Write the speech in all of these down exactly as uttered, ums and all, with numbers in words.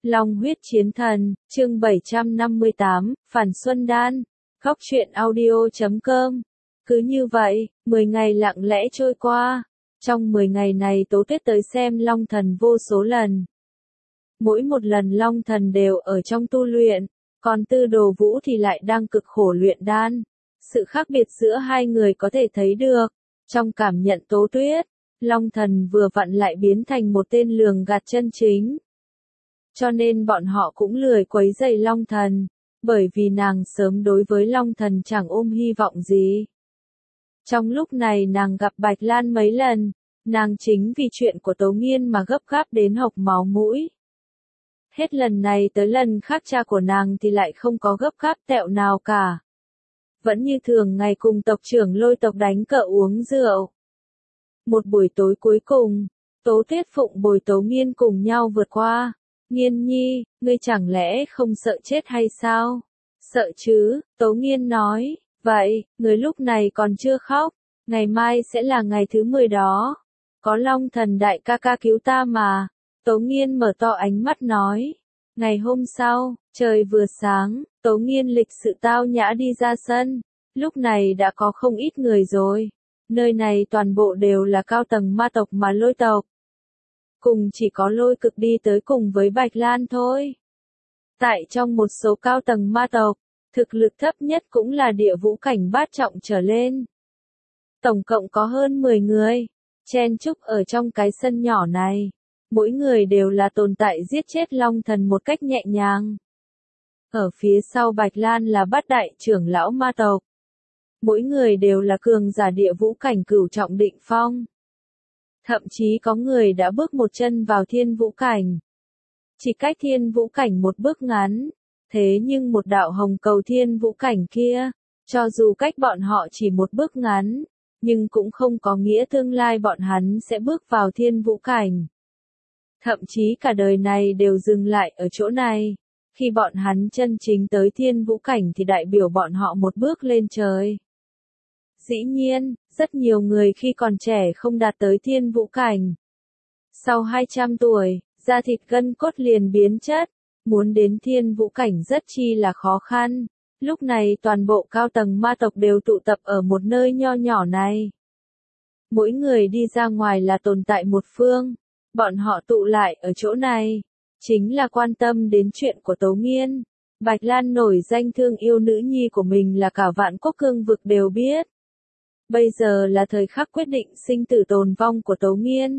Long huyết chiến thần, chương bảy trăm năm mươi tám, Phản Xuân Đan, góc truyện audio chấm com. Cứ như vậy, mười ngày lặng lẽ trôi qua. Trong mười ngày này Tố Tuyết tới xem Long Thần vô số lần. Mỗi một lần Long Thần đều ở trong tu luyện, còn Tư Đồ Vũ thì lại đang cực khổ luyện đan. Sự khác biệt giữa hai người có thể thấy được. Trong cảm nhận Tố Tuyết, Long Thần vừa vặn lại biến thành một tên lường gạt chân chính. Cho nên bọn họ cũng lười quấy rầy Long Thần, bởi vì nàng sớm đối với Long Thần chẳng ôm hy vọng gì. Trong lúc này nàng gặp Bạch Lan mấy lần, nàng chính vì chuyện của Tố Nghiên mà gấp gáp đến hộc máu mũi. Hết lần này tới lần khác cha của nàng thì lại không có gấp gáp tẹo nào cả. Vẫn như thường ngày cùng tộc trưởng Lôi tộc đánh cờ uống rượu. Một buổi tối cuối cùng, Tố Tuyết Phụng bồi Tố Nghiên cùng nhau vượt qua. Nghiên nhi, ngươi chẳng lẽ không sợ chết hay sao? Sợ chứ, Tố Nghiên nói, vậy, ngươi lúc này còn chưa khóc, ngày mai sẽ là ngày thứ mười đó. Có Long Thần đại ca ca cứu ta mà. Tố Nghiên mở to ánh mắt nói. Ngày hôm sau, trời vừa sáng, Tố Nghiên lịch sự tao nhã đi ra sân. Lúc này đã có không ít người rồi. Nơi này toàn bộ đều là cao tầng ma tộc mà Lôi tộc. Cùng chỉ có Lôi Cực đi tới cùng với Bạch Lan thôi. Tại trong một số cao tầng ma tộc, thực lực thấp nhất cũng là địa vũ cảnh bát trọng trở lên. Tổng cộng có hơn mười người, chen chúc ở trong cái sân nhỏ này. Mỗi người đều là tồn tại giết chết Long Thần một cách nhẹ nhàng. Ở phía sau Bạch Lan là bát đại trưởng lão ma tộc. Mỗi người đều là cường giả địa vũ cảnh cửu trọng định phong. Thậm chí có người đã bước một chân vào thiên vũ cảnh. Chỉ cách thiên vũ cảnh một bước ngắn. Thế nhưng một đạo hồng cầu thiên vũ cảnh kia, cho dù cách bọn họ chỉ một bước ngắn, nhưng cũng không có nghĩa tương lai bọn hắn sẽ bước vào thiên vũ cảnh. Thậm chí cả đời này đều dừng lại ở chỗ này. Khi bọn hắn chân chính tới thiên vũ cảnh thì đại biểu bọn họ một bước lên trời. Dĩ nhiên, rất nhiều người khi còn trẻ không đạt tới thiên vũ cảnh. Sau hai trăm tuổi, da thịt gân cốt liền biến chất, muốn đến thiên vũ cảnh rất chi là khó khăn. Lúc này toàn bộ cao tầng ma tộc đều tụ tập ở một nơi nho nhỏ này. Mỗi người đi ra ngoài là tồn tại một phương. Bọn họ tụ lại ở chỗ này, chính là quan tâm đến chuyện của Tố Nghiên. Bạch Lan nổi danh thương yêu nữ nhi của mình là cả vạn quốc cương vực đều biết. Bây giờ là thời khắc quyết định sinh tử tồn vong của Tố Nghiên.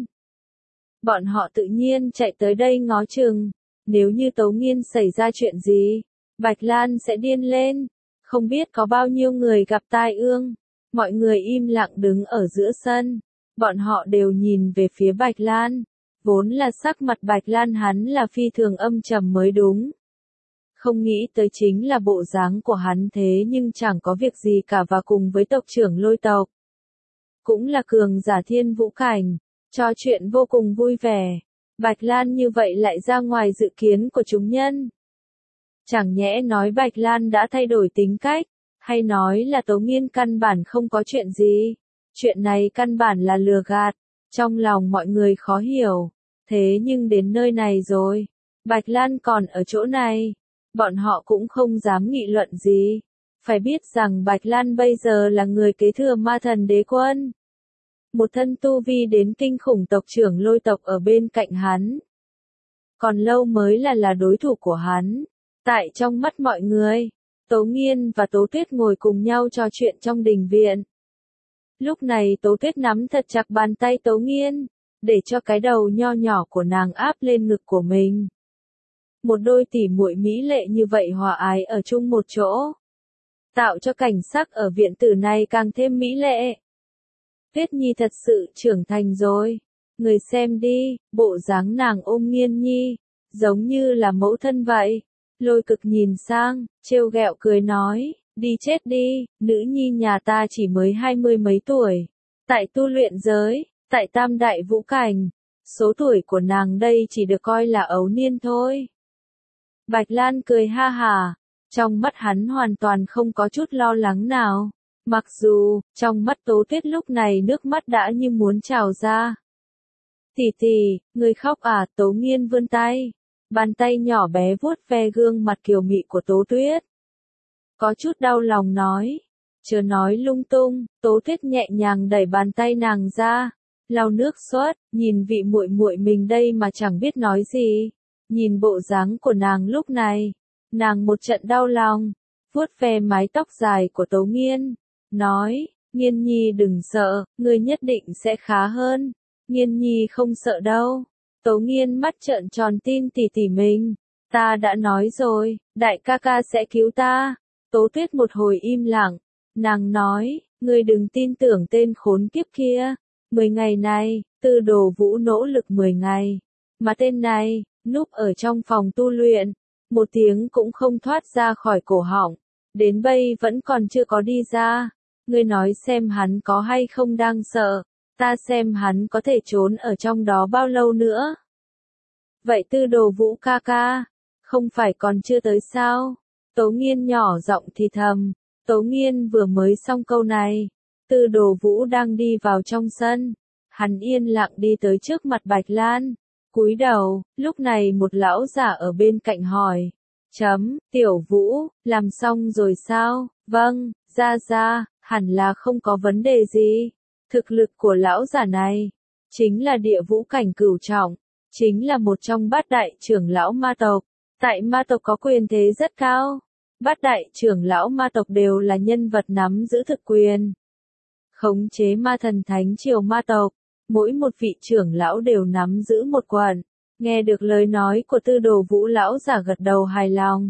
Bọn họ tự nhiên chạy tới đây ngó chừng. Nếu như Tố Nghiên xảy ra chuyện gì, Bạch Lan sẽ điên lên. Không biết có bao nhiêu người gặp tai ương. Mọi người im lặng đứng ở giữa sân. Bọn họ đều nhìn về phía Bạch Lan. Vốn là sắc mặt Bạch Lan hắn là phi thường âm trầm mới đúng. Không nghĩ tới chính là bộ dáng của hắn thế nhưng chẳng có việc gì cả và cùng với tộc trưởng Lôi tộc. Cũng là cường giả thiên vũ cảnh, trò chuyện vô cùng vui vẻ. Bạch Lan như vậy lại ra ngoài dự kiến của chúng nhân. Chẳng nhẽ nói Bạch Lan đã thay đổi tính cách, hay nói là Tố Nghiên căn bản không có chuyện gì. Chuyện này căn bản là lừa gạt, trong lòng mọi người khó hiểu. Thế nhưng đến nơi này rồi, Bạch Lan còn ở chỗ này, bọn họ cũng không dám nghị luận gì. Phải biết rằng Bạch Lan bây giờ là người kế thừa ma thần đế quân. Một thân tu vi đến kinh khủng tộc trưởng Lôi tộc ở bên cạnh hắn. Còn lâu mới là là đối thủ của hắn. Tại trong mắt mọi người, Tố Nghiên và Tố Tuyết ngồi cùng nhau trò chuyện trong đình viện. Lúc này Tố Tuyết nắm thật chặt bàn tay Tố Nghiên, để cho cái đầu nho nhỏ của nàng áp lên ngực của mình. Một đôi tỉ muội mỹ lệ như vậy hòa ái ở chung một chỗ, tạo cho cảnh sắc ở viện tử này càng thêm mỹ lệ. Tuyết Nhi thật sự trưởng thành rồi, người xem đi, bộ dáng nàng ôm Nghiên Nhi, giống như là mẫu thân vậy. Lôi Cực nhìn sang, trêu ghẹo cười nói, đi chết đi, nữ nhi nhà ta chỉ mới hai mươi mấy tuổi, tại tu luyện giới. Tại tam đại vũ cảnh, số tuổi của nàng đây chỉ được coi là ấu niên thôi. Bạch Lan cười ha hà, trong mắt hắn hoàn toàn không có chút lo lắng nào. Mặc dù, trong mắt Tố Tuyết lúc này nước mắt đã như muốn trào ra. Tỷ tỷ, người khóc à? Tố Nghiên vươn tay, Bàn tay nhỏ bé vuốt ve gương mặt kiều mị của Tố Tuyết. Có chút đau lòng nói, chớ nói lung tung. Tố Tuyết nhẹ nhàng đẩy bàn tay nàng ra, lau nước xuất, nhìn vị muội muội mình đây mà chẳng biết nói gì. Nhìn bộ dáng của nàng lúc này, nàng một trận đau lòng, vuốt ve mái tóc dài của Tố Nghiên, nói, Nghiên nhi đừng sợ, ngươi nhất định sẽ khá hơn. Nghiên nhi không sợ đâu. Tố Nghiên mắt trợn tròn tin tỉ tỉ mình. Ta đã nói rồi, đại ca ca sẽ cứu ta. Tố Tuyết một hồi im lặng, nàng nói, ngươi đừng tin tưởng tên khốn kiếp kia. Mười ngày này, Tư Đồ Vũ nỗ lực mười ngày, mà tên này, núp ở trong phòng tu luyện, một tiếng cũng không thoát ra khỏi cổ họng, đến bây vẫn còn chưa có đi ra. Ngươi nói xem hắn có hay không đang sợ, ta xem hắn có thể trốn ở trong đó bao lâu nữa. Vậy Tư Đồ Vũ ca ca, không phải còn chưa tới sao? Tố Nghiên nhỏ giọng thì thầm. Tố Nghiên vừa mới xong câu này, Tư Đồ Vũ đang đi vào trong sân, hắn yên lặng đi tới trước mặt Bạch Lan, cúi đầu. Lúc này một lão giả ở bên cạnh hỏi, chấm, Tiểu Vũ, làm xong rồi sao? Vâng, ra ra, hẳn là không có vấn đề gì. Thực lực của lão giả này, chính là địa vũ cảnh cửu trọng, chính là một trong bát đại trưởng lão ma tộc, tại ma tộc có quyền thế rất cao. Bát đại trưởng lão ma tộc đều là nhân vật nắm giữ thực quyền, khống chế ma thần thánh triều ma tộc, mỗi một vị trưởng lão đều nắm giữ một quận. Nghe được lời nói của Tư Đồ Vũ, lão giả gật đầu hài lòng.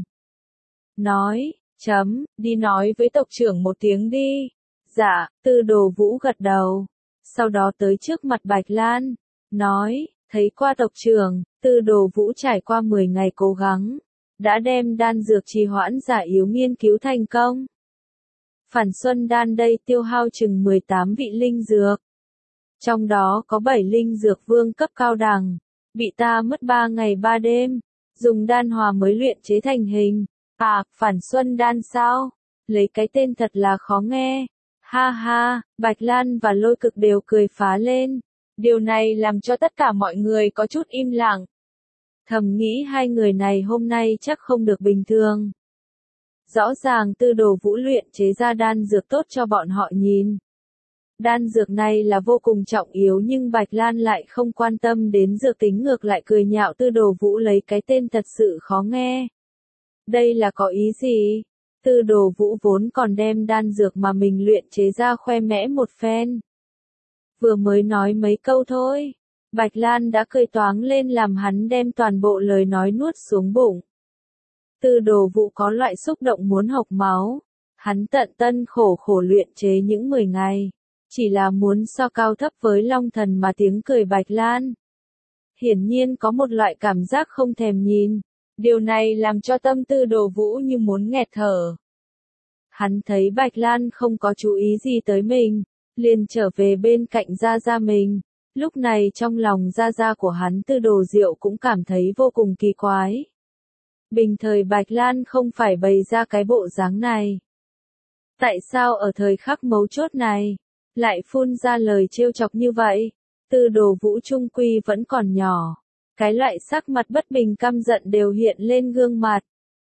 Nói, chấm, đi nói với tộc trưởng một tiếng đi. Dạ, Tư Đồ Vũ gật đầu. Sau đó tới trước mặt Bạch Lan, nói, thấy qua tộc trưởng, Tư Đồ Vũ trải qua mười ngày cố gắng, đã đem đan dược trì hoãn giả yếu nghiên cứu thành công. Phản Xuân đan đây tiêu hao chừng mười tám vị linh dược. Trong đó có bảy linh dược vương cấp cao đẳng, bị ta mất ba ngày ba đêm, dùng đan hòa mới luyện chế thành hình. À, Phản Xuân đan sao? Lấy cái tên thật là khó nghe. Ha ha, Bạch Lan và Lôi Cực đều cười phá lên. Điều này làm cho tất cả mọi người có chút im lặng. Thầm nghĩ hai người này hôm nay chắc không được bình thường. Rõ ràng Tư Đồ Vũ luyện chế ra đan dược tốt cho bọn họ nhìn. Đan dược này là vô cùng trọng yếu nhưng Bạch Lan lại không quan tâm đến dược tính, ngược lại cười nhạo Tư Đồ Vũ lấy cái tên thật sự khó nghe. Đây là có ý gì? Tư Đồ Vũ vốn còn đem đan dược mà mình luyện chế ra khoe mẽ một phen. Vừa mới nói mấy câu thôi, Bạch Lan đã cười toáng lên làm hắn đem toàn bộ lời nói nuốt xuống bụng. Tư Đồ Vũ có loại xúc động muốn hộc máu. Hắn tận tân khổ khổ luyện chế những mười ngày, chỉ là muốn so cao thấp với Long Thần mà tiếng cười Bạch Lan. Hiển nhiên có một loại cảm giác không thèm nhìn. Điều này làm cho tâm Tư Đồ Vũ như muốn nghẹt thở. Hắn thấy Bạch Lan không có chú ý gì tới mình, liền trở về bên cạnh Gia Gia mình. Lúc này trong lòng Gia Gia của hắn Tư Đồ Diệu cũng cảm thấy vô cùng kỳ quái. Bình thời Bạch Lan không phải bày ra cái bộ dáng này. Tại sao ở thời khắc mấu chốt này, lại phun ra lời trêu chọc như vậy? Tư Đồ Vũ trung quy vẫn còn nhỏ. Cái loại sắc mặt bất bình căm giận đều hiện lên gương mặt.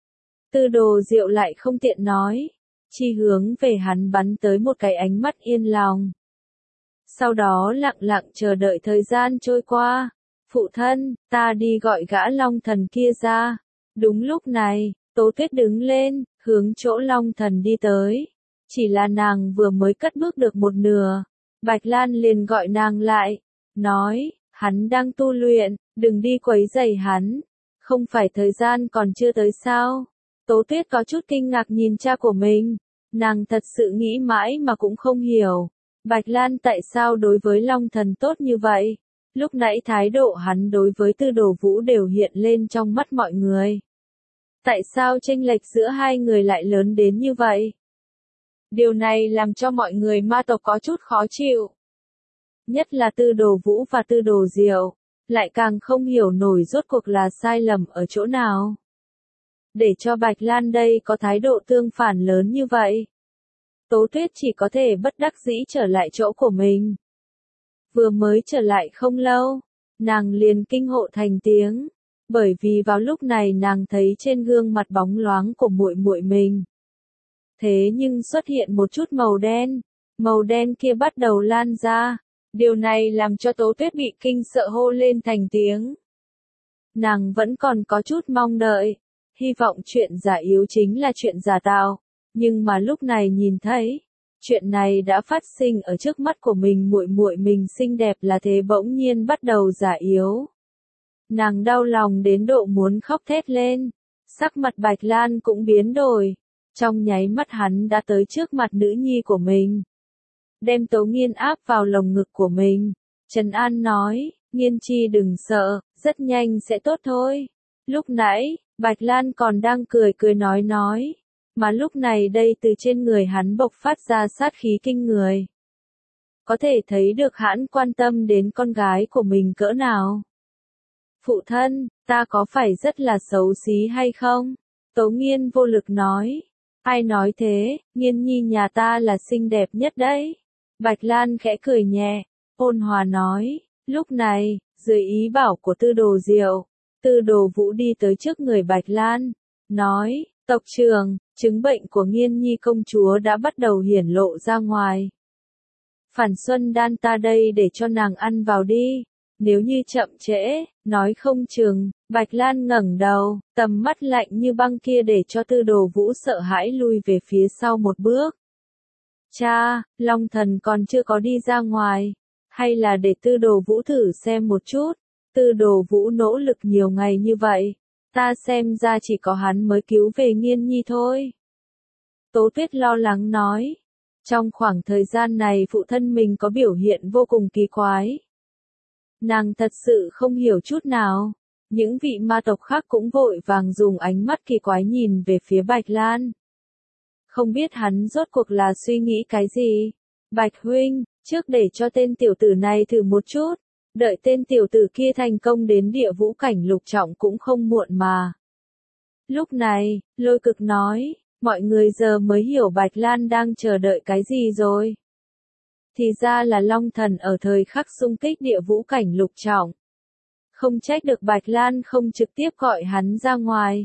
Tư Đồ Diệu lại không tiện nói, chỉ hướng về hắn bắn tới một cái ánh mắt yên lòng. Sau đó lặng lặng chờ đợi thời gian trôi qua. Phụ thân, ta đi gọi gã Long Thần kia ra. Đúng lúc này, Tố Tuyết đứng lên, hướng chỗ Long Thần đi tới. Chỉ là nàng vừa mới cất bước được một nửa, Bạch Lan liền gọi nàng lại, nói, hắn đang tu luyện, đừng đi quấy rầy hắn. Không phải thời gian còn chưa tới sao? Tố Tuyết có chút kinh ngạc nhìn cha của mình. Nàng thật sự nghĩ mãi mà cũng không hiểu. Bạch Lan tại sao đối với Long Thần tốt như vậy? Lúc nãy thái độ hắn đối với Tư Đồ Vũ đều hiện lên trong mắt mọi người. Tại sao chênh lệch giữa hai người lại lớn đến như vậy? Điều này làm cho mọi người ma tộc có chút khó chịu. Nhất là Tư Đồ Vũ và Tư Đồ Diệu, lại càng không hiểu nổi rốt cuộc là sai lầm ở chỗ nào. Để cho Bạch Lan đây có thái độ tương phản lớn như vậy. Tố Tuyết chỉ có thể bất đắc dĩ trở lại chỗ của mình. Vừa mới trở lại không lâu, nàng liền kinh hộ thành tiếng. bởi vì vào lúc này nàng thấy trên gương mặt bóng loáng của muội muội mình. Thế nhưng xuất hiện một chút màu đen, màu đen kia bắt đầu lan ra, điều này làm cho Tố Tuyết bị kinh sợ hô lên thành tiếng. Nàng vẫn còn có chút mong đợi, hy vọng chuyện giả yếu chính là chuyện giả tạo, nhưng mà lúc này nhìn thấy, chuyện này đã phát sinh ở trước mắt của mình, muội muội mình xinh đẹp là thế bỗng nhiên bắt đầu giả yếu. Nàng đau lòng đến độ muốn khóc thét lên, sắc mặt Bạch Lan cũng biến đổi, trong nháy mắt hắn đã tới trước mặt nữ nhi của mình. Đem Tố Nghiên áp vào lồng ngực của mình, trấn an nói, Nghiên Chi đừng sợ, rất nhanh sẽ tốt thôi. Lúc nãy, Bạch Lan còn đang cười cười nói nói, mà lúc này đây từ trên người hắn bộc phát ra sát khí kinh người. Có thể thấy được hắn quan tâm đến con gái của mình cỡ nào. Phụ thân, ta có phải rất là xấu xí hay không? Tố Nghiên vô lực nói. Ai nói thế, Nghiên nhi nhà ta là xinh đẹp nhất đấy. Bạch Lan khẽ cười nhẹ, ôn hòa nói. Lúc này, dưới ý bảo của Tư Đồ Diệu, Tư Đồ Vũ đi tới trước người Bạch Lan, nói, tộc trưởng, chứng bệnh của Nghiên nhi công chúa đã bắt đầu hiển lộ ra ngoài. Phản Xuân Đan ta đây để cho nàng ăn vào đi, nếu như chậm trễ, nói không chừng. Bạch Lan ngẩng đầu, tầm mắt lạnh như băng kia để cho Tư Đồ Vũ sợ hãi lui về phía sau một bước. Cha, Long Thần còn chưa có đi ra ngoài, hay là để Tư Đồ Vũ thử xem một chút. Tư Đồ Vũ nỗ lực nhiều ngày như vậy, ta xem ra chỉ có hắn mới cứu về Nghiên nhi thôi. Tố Tuyết lo lắng nói, trong khoảng thời gian này phụ thân mình có biểu hiện vô cùng kỳ quái. Nàng thật sự không hiểu chút nào. Những vị ma tộc khác cũng vội vàng dùng ánh mắt kỳ quái nhìn về phía Bạch Lan. Không biết hắn rốt cuộc là suy nghĩ cái gì. Bạch huynh, trước để cho tên tiểu tử này thử một chút, đợi tên tiểu tử kia thành công đến địa vũ cảnh lục trọng cũng không muộn mà. Lúc này, Lôi Cực nói, mọi người giờ mới hiểu Bạch Lan đang chờ đợi cái gì rồi. Thì ra là Long Thần ở thời khắc xung kích địa vũ cảnh lục trọng. Không trách được Bạch Lan không trực tiếp gọi hắn ra ngoài.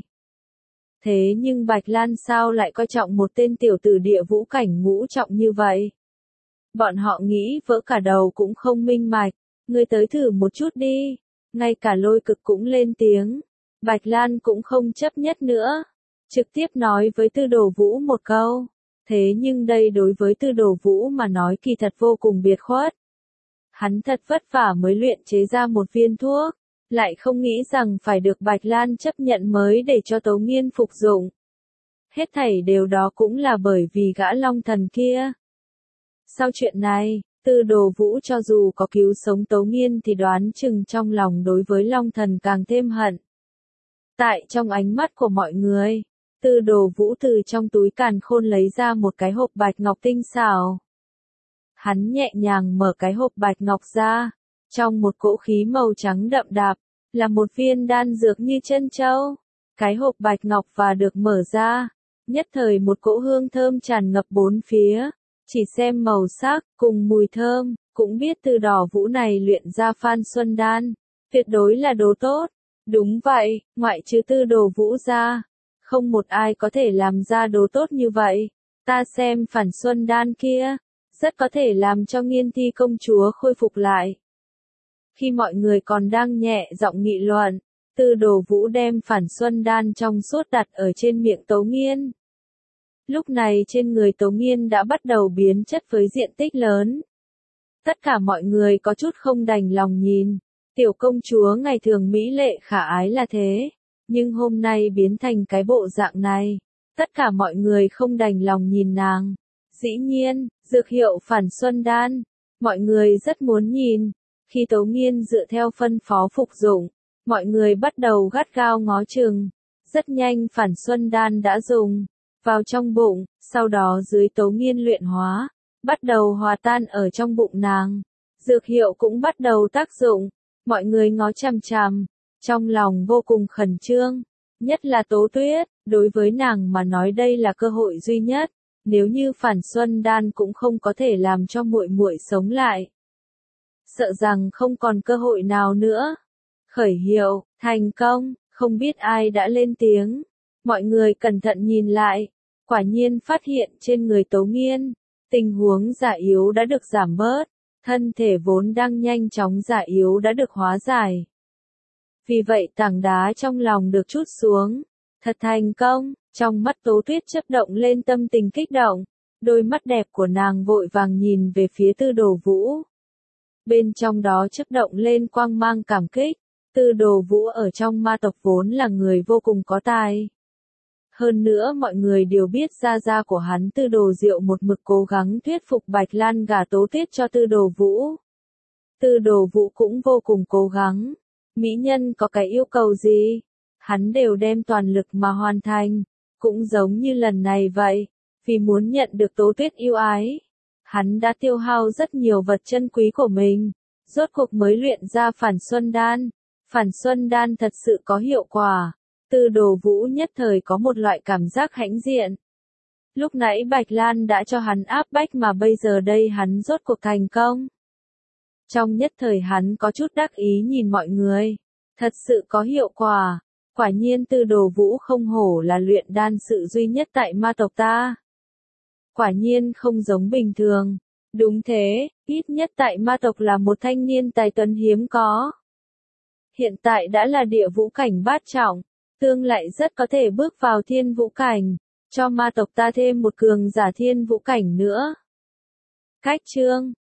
Thế nhưng Bạch Lan sao lại coi trọng một tên tiểu tử địa vũ cảnh ngũ trọng như vậy? Bọn họ nghĩ vỡ cả đầu cũng không minh bạch. Ngươi tới thử một chút đi. Ngay cả Lôi Cực cũng lên tiếng. Bạch Lan cũng không chấp nhất nữa. Trực tiếp nói với Tư Đồ Vũ một câu. Thế nhưng đây đối với Tư Đồ Vũ mà nói kỳ thật vô cùng biệt khuất. Hắn thật vất vả mới luyện chế ra một viên thuốc. Lại không nghĩ rằng phải được Bạch Lan chấp nhận mới để cho Tố Nghiên phục dụng. Hết thảy đều đó cũng là bởi vì gã Long Thần kia. Sau chuyện này, Tư Đồ Vũ cho dù có cứu sống Tố Nghiên thì đoán chừng trong lòng đối với Long Thần càng thêm hận. Tại trong ánh mắt của mọi người, Tư Đồ Vũ từ trong túi càn khôn lấy ra một cái hộp bạch ngọc tinh xảo. Hắn nhẹ nhàng mở cái hộp bạch ngọc ra. Trong một cỗ khí màu trắng đậm đạp, là một viên đan dược như chân châu. Cái hộp bạch ngọc và được mở ra, nhất thời một cỗ hương thơm tràn ngập bốn phía. Chỉ xem màu sắc, cùng mùi thơm, cũng biết Tư Đồ Vũ này luyện ra Phan Xuân Đan. Tuyệt đối là đồ tốt. Đúng vậy, ngoại trừ Tư Đồ Vũ ra, không một ai có thể làm ra đồ tốt như vậy. Ta xem Phản Xuân Đan kia, rất có thể làm cho Nghiên Thi công chúa khôi phục lại. Khi mọi người còn đang nhẹ giọng nghị luận, Tư Đồ Vũ đem Phản Xuân Đan trong suốt đặt ở trên miệng Tố Nghiên. Lúc này trên người Tố Nghiên đã bắt đầu biến chất với diện tích lớn. Tất cả mọi người có chút không đành lòng nhìn. Tiểu công chúa ngày thường mỹ lệ khả ái là thế, nhưng hôm nay biến thành cái bộ dạng này. Tất cả mọi người không đành lòng nhìn nàng. Dĩ nhiên, dược hiệu Phản Xuân Đan, mọi người rất muốn nhìn. Khi Tố Nghiên dựa theo phân phó phục dụng, mọi người bắt đầu gắt gao ngó chừng. Rất nhanh Phản Xuân Đan đã dùng vào trong bụng, sau đó dưới Tố Nghiên luyện hóa, bắt đầu hòa tan ở trong bụng nàng. Dược hiệu cũng bắt đầu tác dụng, mọi người ngó chằm chằm, trong lòng vô cùng khẩn trương, nhất là Tố Tuyết, đối với nàng mà nói đây là cơ hội duy nhất, nếu như Phản Xuân Đan cũng không có thể làm cho muội muội sống lại. Sợ rằng không còn cơ hội nào nữa. Khởi hiệu, thành công, không biết ai đã lên tiếng. Mọi người cẩn thận nhìn lại, quả nhiên phát hiện trên người Tố Nghiên, tình huống già yếu đã được giảm bớt, thân thể vốn đang nhanh chóng già yếu đã được hóa giải. Vì vậy tảng đá trong lòng được trút xuống, thật thành công, trong mắt Tố Tuyết chớp động lên tâm tình kích động, đôi mắt đẹp của nàng vội vàng nhìn về phía Tư Đồ Vũ. Bên trong đó chớp động lên quang mang cảm kích, Tư Đồ Vũ ở trong ma tộc vốn là người vô cùng có tài. Hơn nữa mọi người đều biết gia gia của hắn Tư Đồ Diệu một mực cố gắng thuyết phục Bạch Lan gả Tố Tuyết cho Tư Đồ Vũ. Tư Đồ Vũ cũng vô cùng cố gắng. Mỹ nhân có cái yêu cầu gì, hắn đều đem toàn lực mà hoàn thành, cũng giống như lần này vậy, vì muốn nhận được Tố Tuyết yêu ái. Hắn đã tiêu hao rất nhiều vật chân quý của mình, rốt cuộc mới luyện ra Phản Xuân Đan. Phản Xuân Đan thật sự có hiệu quả. Tư Đồ Vũ nhất thời có một loại cảm giác hãnh diện. Lúc nãy Bạch Lan đã cho hắn áp bách mà bây giờ đây hắn rốt cuộc thành công. Trong nhất thời hắn có chút đắc ý nhìn mọi người. Thật sự có hiệu quả. Quả nhiên Tư Đồ Vũ không hổ là luyện đan sự duy nhất tại ma tộc ta. Quả nhiên không giống bình thường. Đúng thế, ít nhất tại ma tộc là một thanh niên tài tuấn hiếm có. Hiện tại đã là địa vũ cảnh bát trọng, tương lại rất có thể bước vào thiên vũ cảnh, cho ma tộc ta thêm một cường giả thiên vũ cảnh nữa. Cách chương